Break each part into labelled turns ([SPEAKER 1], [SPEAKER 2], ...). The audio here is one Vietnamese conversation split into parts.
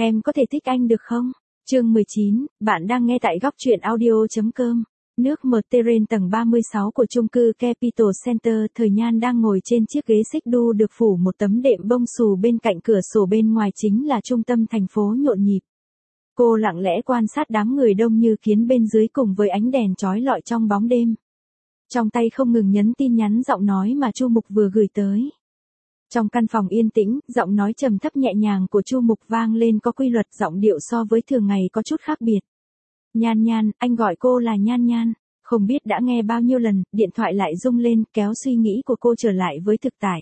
[SPEAKER 1] Em có thể thích anh được không? Chương 19, bạn đang nghe tại góc truyện audio.com. Nước Mterrain tầng 36 của chung cư Capital Center, Thời Nhan đang ngồi trên chiếc ghế xích đu được phủ một tấm đệm bông xù bên cạnh cửa sổ, bên ngoài chính là trung tâm thành phố nhộn nhịp. Cô lặng lẽ quan sát đám người đông như kiến bên dưới cùng với ánh đèn chói lọi trong bóng đêm. Trong tay không ngừng nhấn tin nhắn giọng nói mà Chu Mục vừa gửi tới. Trong căn phòng yên tĩnh, giọng nói trầm thấp nhẹ nhàng của Chu Mục vang lên có quy luật, giọng điệu so với thường ngày có chút khác biệt. Nhan Nhan, anh gọi cô là Nhan Nhan. Không biết đã nghe bao nhiêu lần, điện thoại lại rung lên, kéo suy nghĩ của cô trở lại với thực tại.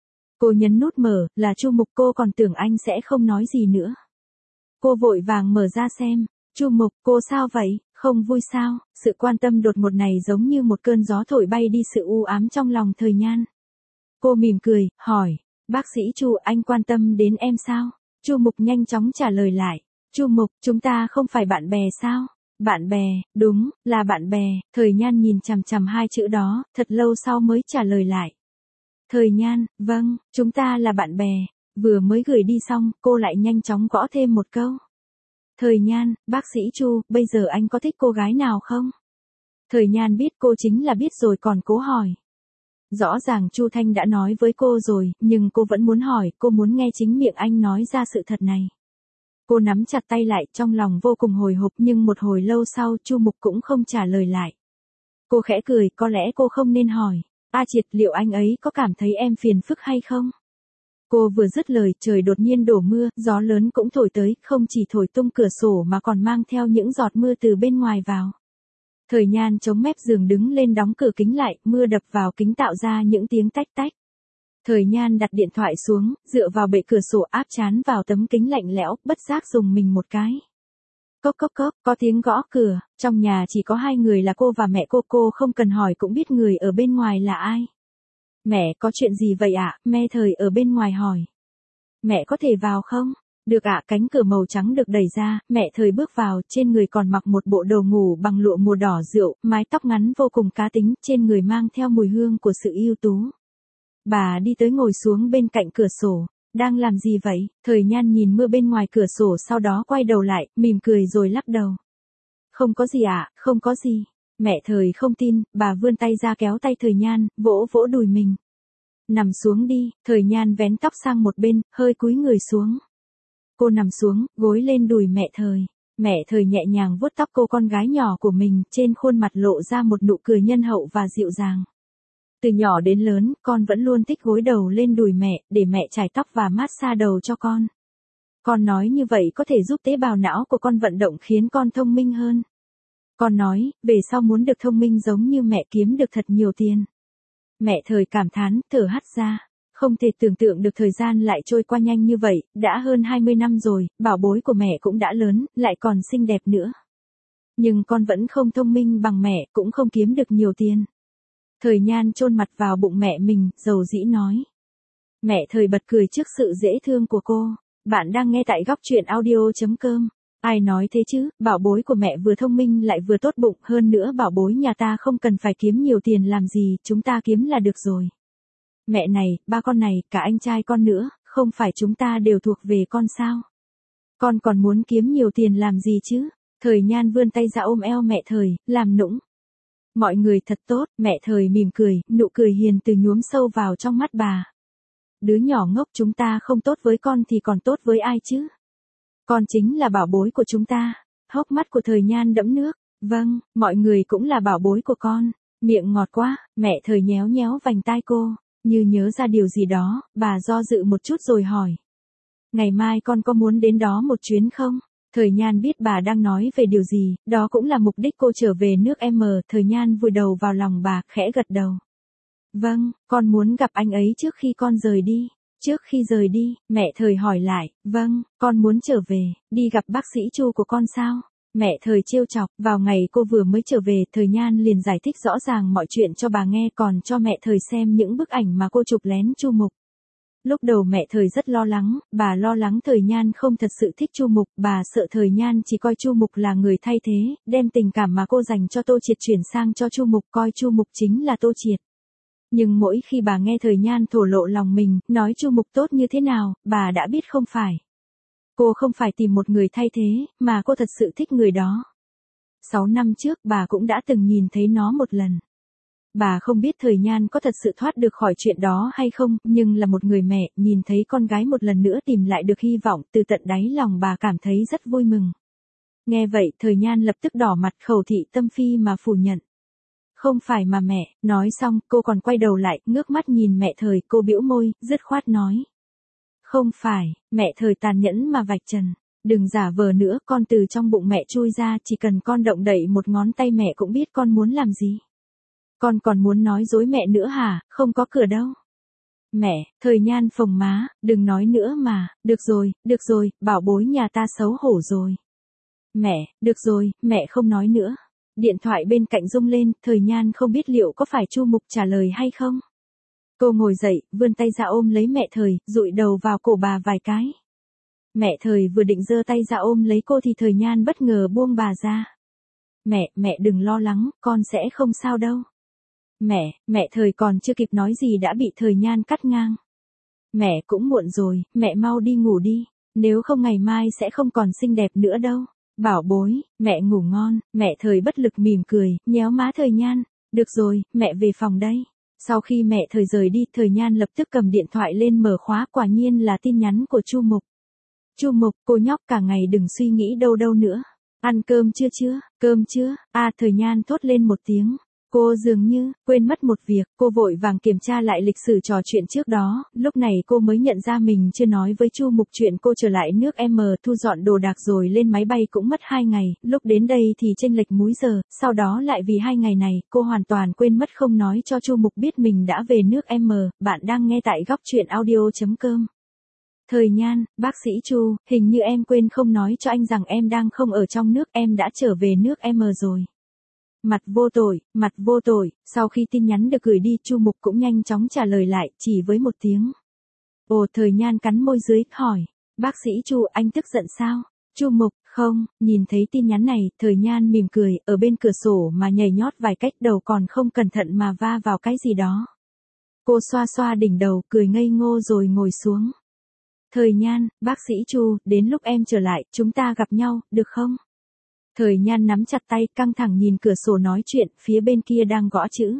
[SPEAKER 1] Cô nhấn nút mở, là Chu Mục, cô còn tưởng anh sẽ không nói gì nữa. Cô vội vàng mở ra xem. Chu Mục, cô sao vậy, không vui sao? Sự quan tâm đột ngột này giống như một cơn gió thổi bay đi sự u ám trong lòng Thời Nhan. Cô mỉm cười, hỏi, bác sĩ Chu, anh quan tâm đến em sao? Chu Mục nhanh chóng trả lời lại. Chu Mục, chúng ta không phải bạn bè sao? Bạn bè, đúng, là bạn bè. Thời Nhan nhìn chằm chằm hai chữ đó, thật lâu sau mới trả lời lại. Thời Nhan, vâng, chúng ta là bạn bè. Vừa mới gửi đi xong, cô lại nhanh chóng gõ thêm một câu. Thời Nhan, bác sĩ Chu, bây giờ anh có thích cô gái nào không? Thời Nhan biết cô chính là biết rồi còn cố hỏi. Rõ ràng Chu Thanh đã nói với cô rồi, nhưng cô vẫn muốn hỏi, cô muốn nghe chính miệng anh nói ra sự thật này. Cô nắm chặt tay lại, trong lòng vô cùng hồi hộp, nhưng một hồi lâu sau Chu Mục cũng không trả lời lại. Cô khẽ cười, có lẽ cô không nên hỏi. A Triệt, liệu anh ấy có cảm thấy em phiền phức hay không? Cô vừa dứt lời, trời đột nhiên đổ mưa, gió lớn cũng thổi tới, không chỉ thổi tung cửa sổ mà còn mang theo những giọt mưa từ bên ngoài vào. Thời Nhan chống mép giường đứng lên đóng cửa kính lại, mưa đập vào kính tạo ra những tiếng tách tách. Thời Nhan đặt điện thoại xuống, dựa vào bệ cửa sổ áp trán vào tấm kính lạnh lẽo, bất giác rùng mình một cái. Cốc cốc cốc, có tiếng gõ cửa, trong nhà chỉ có hai người là cô và mẹ cô không cần hỏi cũng biết người ở bên ngoài là ai. Mẹ, có chuyện gì vậy ạ? Mẹ Thời ở bên ngoài hỏi. Mẹ có thể vào không? Được ạ. Cánh cửa màu trắng được đẩy ra, mẹ Thời bước vào, trên người còn mặc một bộ đồ ngủ bằng lụa màu đỏ rượu, mái tóc ngắn vô cùng cá tính, trên người mang theo mùi hương của sự ưu tú. Bà đi tới ngồi xuống bên cạnh cửa sổ. Đang làm gì vậy? Thời Nhan nhìn mưa bên ngoài cửa sổ, sau đó quay đầu lại, mỉm cười rồi lắc đầu. Không có gì ạ, không có gì. Mẹ Thời không tin, bà vươn tay ra kéo tay Thời Nhan, vỗ vỗ đùi mình. Nằm xuống đi. Thời Nhan vén tóc sang một bên, hơi cúi người xuống. Cô nằm xuống, gối lên đùi mẹ Thời. Mẹ Thời nhẹ nhàng vuốt tóc cô con gái nhỏ của mình, trên khuôn mặt lộ ra một nụ cười nhân hậu và dịu dàng. Từ nhỏ đến lớn, con vẫn luôn thích gối đầu lên đùi mẹ, để mẹ chải tóc và massage đầu cho con. Con nói như vậy có thể giúp tế bào não của con vận động khiến con thông minh hơn. Con nói, về sau muốn được thông minh giống như mẹ, kiếm được thật nhiều tiền. Mẹ Thời cảm thán, thở hắt ra. Không thể tưởng tượng được thời gian lại trôi qua nhanh như vậy, đã hơn 20 năm rồi, bảo bối của mẹ cũng đã lớn, lại còn xinh đẹp nữa. Nhưng con vẫn không thông minh bằng mẹ, cũng không kiếm được nhiều tiền. Thời Nhan chôn mặt vào bụng mẹ mình, dầu dĩ nói. Mẹ Thời bật cười trước sự dễ thương của cô. Bạn đang nghe tại góc truyện audio.com. Ai nói thế chứ, bảo bối của mẹ vừa thông minh lại vừa tốt bụng, hơn nữa bảo bối nhà ta không cần phải kiếm nhiều tiền làm gì, chúng ta kiếm là được rồi. Mẹ này, ba con này, cả anh trai con nữa, không phải chúng ta đều thuộc về con sao? Con còn muốn kiếm nhiều tiền làm gì chứ? Thời Nhan vươn tay ra ôm eo mẹ Thời, làm nũng. Mọi người thật tốt, mẹ Thời mỉm cười, nụ cười hiền từ nhuốm sâu vào trong mắt bà. Đứa nhỏ ngốc, chúng ta không tốt với con thì còn tốt với ai chứ? Con chính là bảo bối của chúng ta. Hốc mắt của Thời Nhan đẫm nước. Vâng, mọi người cũng là bảo bối của con. Miệng ngọt quá, mẹ Thời nhéo nhéo vành tai cô. Như nhớ ra điều gì đó, bà do dự một chút rồi hỏi. Ngày mai con có muốn đến đó một chuyến không? Thời Nhan biết bà đang nói về điều gì, đó cũng là mục đích cô trở về nước M. Thời Nhan vùi đầu vào lòng bà, khẽ gật đầu. Vâng, con muốn gặp anh ấy trước khi con rời đi. Trước khi rời đi, mẹ Thời hỏi lại. Vâng, con muốn trở về, đi gặp bác sĩ Chu của con sao? Mẹ Thời trêu chọc, vào ngày cô vừa mới trở về, Thời Nhan liền giải thích rõ ràng mọi chuyện cho bà nghe, còn cho mẹ Thời xem những bức ảnh mà cô chụp lén Chu Mục. Lúc đầu mẹ Thời rất lo lắng, bà lo lắng Thời Nhan không thật sự thích Chu Mục, bà sợ Thời Nhan chỉ coi Chu Mục là người thay thế, đem tình cảm mà cô dành cho Tô Triệt chuyển sang cho Chu Mục, coi Chu Mục chính là Tô Triệt. Nhưng mỗi khi bà nghe Thời Nhan thổ lộ lòng mình, nói Chu Mục tốt như thế nào, bà đã biết không phải. Cô không phải tìm một người thay thế, mà cô thật sự thích người đó. 6 năm trước bà cũng đã từng nhìn thấy nó một lần. Bà không biết Thời Nhan có thật sự thoát được khỏi chuyện đó hay không, nhưng là một người mẹ, nhìn thấy con gái một lần nữa tìm lại được hy vọng, từ tận đáy lòng bà cảm thấy rất vui mừng. Nghe vậy, Thời Nhan lập tức đỏ mặt khẩu thị tâm phi mà phủ nhận. Không phải mà mẹ, nói xong, cô còn quay đầu lại, ngước mắt nhìn mẹ Thời, cô bĩu môi, dứt khoát nói. Không phải, mẹ Thời tàn nhẫn mà vạch trần. Đừng giả vờ nữa, con từ trong bụng mẹ chui ra, chỉ cần con động đậy một ngón tay mẹ cũng biết con muốn làm gì. Con còn muốn nói dối mẹ nữa hả, không có cửa đâu. Mẹ, Thời Nhan phồng má, đừng nói nữa mà, được rồi, bảo bối nhà ta xấu hổ rồi. Mẹ, được rồi, mẹ không nói nữa. Điện thoại bên cạnh rung lên, Thời Nhan không biết liệu có phải Chu Mục trả lời hay không. Cô ngồi dậy, vươn tay ra ôm lấy mẹ Thời, dụi đầu vào cổ bà vài cái. Mẹ Thời vừa định giơ tay ra ôm lấy cô thì Thời Nhan bất ngờ buông bà ra. Mẹ đừng lo lắng, con sẽ không sao đâu. Mẹ Thời còn chưa kịp nói gì đã bị Thời Nhan cắt ngang. Mẹ cũng muộn rồi, mẹ mau đi ngủ đi, nếu không ngày mai sẽ không còn xinh đẹp nữa đâu. Bảo bối, mẹ ngủ ngon, mẹ Thời bất lực mỉm cười, nhéo má Thời Nhan. Được rồi, mẹ về phòng đây. Sau khi mẹ Thời rời đi, Thời Nhan lập tức cầm điện thoại lên mở khóa, quả nhiên là tin nhắn của Chu Mục. Chu Mục, cô nhóc cả ngày đừng suy nghĩ đâu nữa. Ăn cơm chưa? Cơm chưa? Thời Nhan thốt lên một tiếng. Cô dường như quên mất một việc, cô vội vàng kiểm tra lại lịch sử trò chuyện trước đó, lúc này cô mới nhận ra mình chưa nói với Chu Mục chuyện cô trở lại nước M thu dọn đồ đạc rồi lên máy bay cũng mất 2 ngày, lúc đến đây thì chênh lệch múi giờ, sau đó lại vì 2 ngày này, cô hoàn toàn quên mất không nói cho Chu Mục biết mình đã về nước M, bạn đang nghe tại góc truyện audio.com. Thời Nhan, bác sĩ Chu, hình như em quên không nói cho anh rằng em đang không ở trong nước, em đã trở về nước M rồi. Mặt vô tội, sau khi tin nhắn được gửi đi, Chu Mục cũng nhanh chóng trả lời lại, chỉ với một tiếng. Ồ, Thời Nhan cắn môi dưới, hỏi, bác sĩ Chu, anh tức giận sao? Chu Mục, không, nhìn thấy tin nhắn này, Thời Nhan mỉm cười, ở bên cửa sổ mà nhảy nhót vài cách, đầu còn không cẩn thận mà va vào cái gì đó. Cô xoa xoa đỉnh đầu, cười ngây ngô rồi ngồi xuống. Thời Nhan, bác sĩ Chu, đến lúc em trở lại, chúng ta gặp nhau, được không? Thời Nhan nắm chặt tay, căng thẳng nhìn cửa sổ nói chuyện, phía bên kia đang gõ chữ.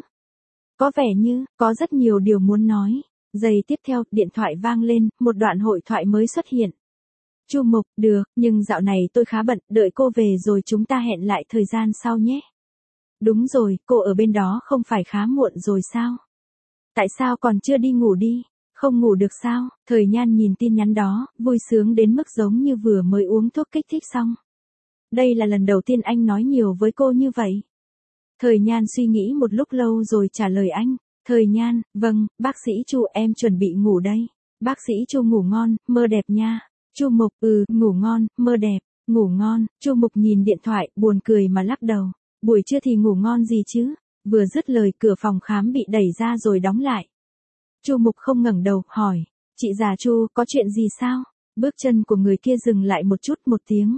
[SPEAKER 1] Có vẻ như, có rất nhiều điều muốn nói. Giây tiếp theo, điện thoại vang lên, một đoạn hội thoại mới xuất hiện. Chu Mục, được, nhưng dạo này tôi khá bận, đợi cô về rồi chúng ta hẹn lại thời gian sau nhé. Đúng rồi, cô ở bên đó không phải khá muộn rồi sao? Tại sao còn chưa đi ngủ đi? Không ngủ được sao? Thời Nhan nhìn tin nhắn đó, vui sướng đến mức giống như vừa mới uống thuốc kích thích xong. Đây là lần đầu tiên anh nói nhiều với cô như vậy. Thời Nhan suy nghĩ một lúc lâu rồi trả lời anh. Thời Nhan, vâng, bác sĩ Chu, em chuẩn bị ngủ đây. Bác sĩ Chu ngủ ngon, mơ đẹp nha. Chu Mục, ngủ ngon, mơ đẹp, ngủ ngon. Chu Mục nhìn điện thoại, buồn cười mà lắc đầu. Buổi trưa thì ngủ ngon gì chứ? Vừa dứt lời, cửa phòng khám bị đẩy ra rồi đóng lại. Chu Mục không ngẩng đầu, hỏi, chị già Chu, có chuyện gì sao? Bước chân của người kia dừng lại một tiếng.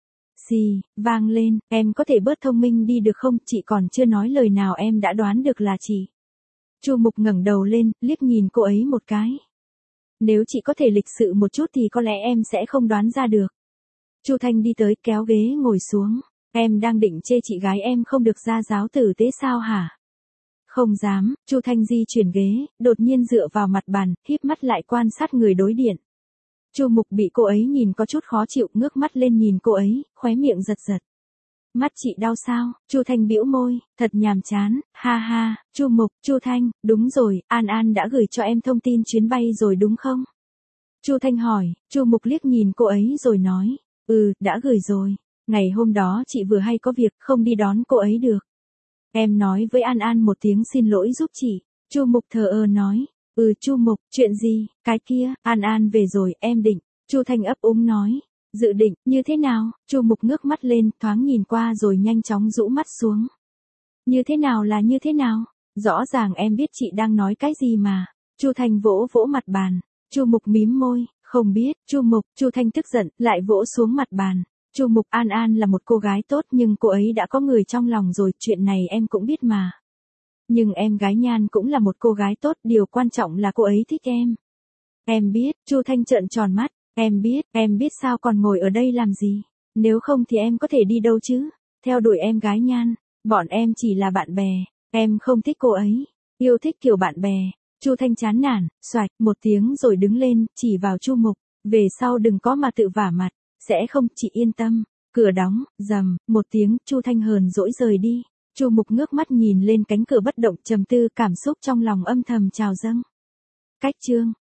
[SPEAKER 1] Xì, vang lên, em có thể bớt thông minh đi được không, chị còn chưa nói lời nào em đã đoán được là chị. Chu Mục ngẩng đầu lên, liếc nhìn cô ấy một cái. Nếu chị có thể lịch sự một chút thì có lẽ em sẽ không đoán ra được. Chu Thanh đi tới, kéo ghế ngồi xuống. Em đang định chê chị gái em không được ra giáo tử tế sao hả? Không dám. Chu Thanh di chuyển ghế, đột nhiên dựa vào mặt bàn, híp mắt lại quan sát người đối diện. Chu Mục bị cô ấy nhìn có chút khó chịu, ngước mắt lên nhìn cô ấy, khóe miệng giật giật. Mắt chị đau sao? Chu Thanh bĩu môi, thật nhàm chán, ha ha. Chu Mục, Chu Thanh, đúng rồi, An An đã gửi cho em thông tin chuyến bay rồi đúng không? Chu Thanh hỏi. Chu Mục liếc nhìn cô ấy rồi nói, đã gửi rồi. Ngày hôm đó chị vừa hay có việc, không đi đón cô ấy được. Em nói với An An một tiếng xin lỗi giúp chị. Chu Mục thờ ơ nói. Chu Mục, chuyện gì? Cái kia, An An về rồi, em định. Chu Thanh ấp úng nói. Dự định, như thế nào? Chu Mục ngước mắt lên, thoáng nhìn qua rồi nhanh chóng rũ mắt xuống. Như thế nào là như thế nào? Rõ ràng em biết chị đang nói cái gì mà. Chu Thanh vỗ vỗ mặt bàn. Chu Mục mím môi, không biết. Chu Mục, Chu Thanh tức giận, lại vỗ xuống mặt bàn. Chu Mục, An An là một cô gái tốt nhưng cô ấy đã có người trong lòng rồi, chuyện này em cũng biết mà. Nhưng em gái Nhan cũng là một cô gái tốt, điều quan trọng là cô ấy thích em. Em biết. Chu Thanh trợn tròn mắt, Em biết sao còn ngồi ở đây làm gì. Nếu không thì em có thể đi đâu chứ. Theo đuổi em gái Nhan. Bọn em chỉ là bạn bè. Em không thích cô ấy. Yêu thích kiểu bạn bè. Chu Thanh chán nản, xoạch một tiếng rồi đứng lên, chỉ vào Chu Mục. Về sau đừng có mà tự vả mặt. Sẽ không, chị yên tâm. Cửa đóng, rầm, một tiếng, Chu Thanh hờn dỗi rời đi. Chu Mục ngước mắt nhìn lên cánh cửa bất động, trầm tư, cảm xúc trong lòng âm thầm trào dâng. Cách chương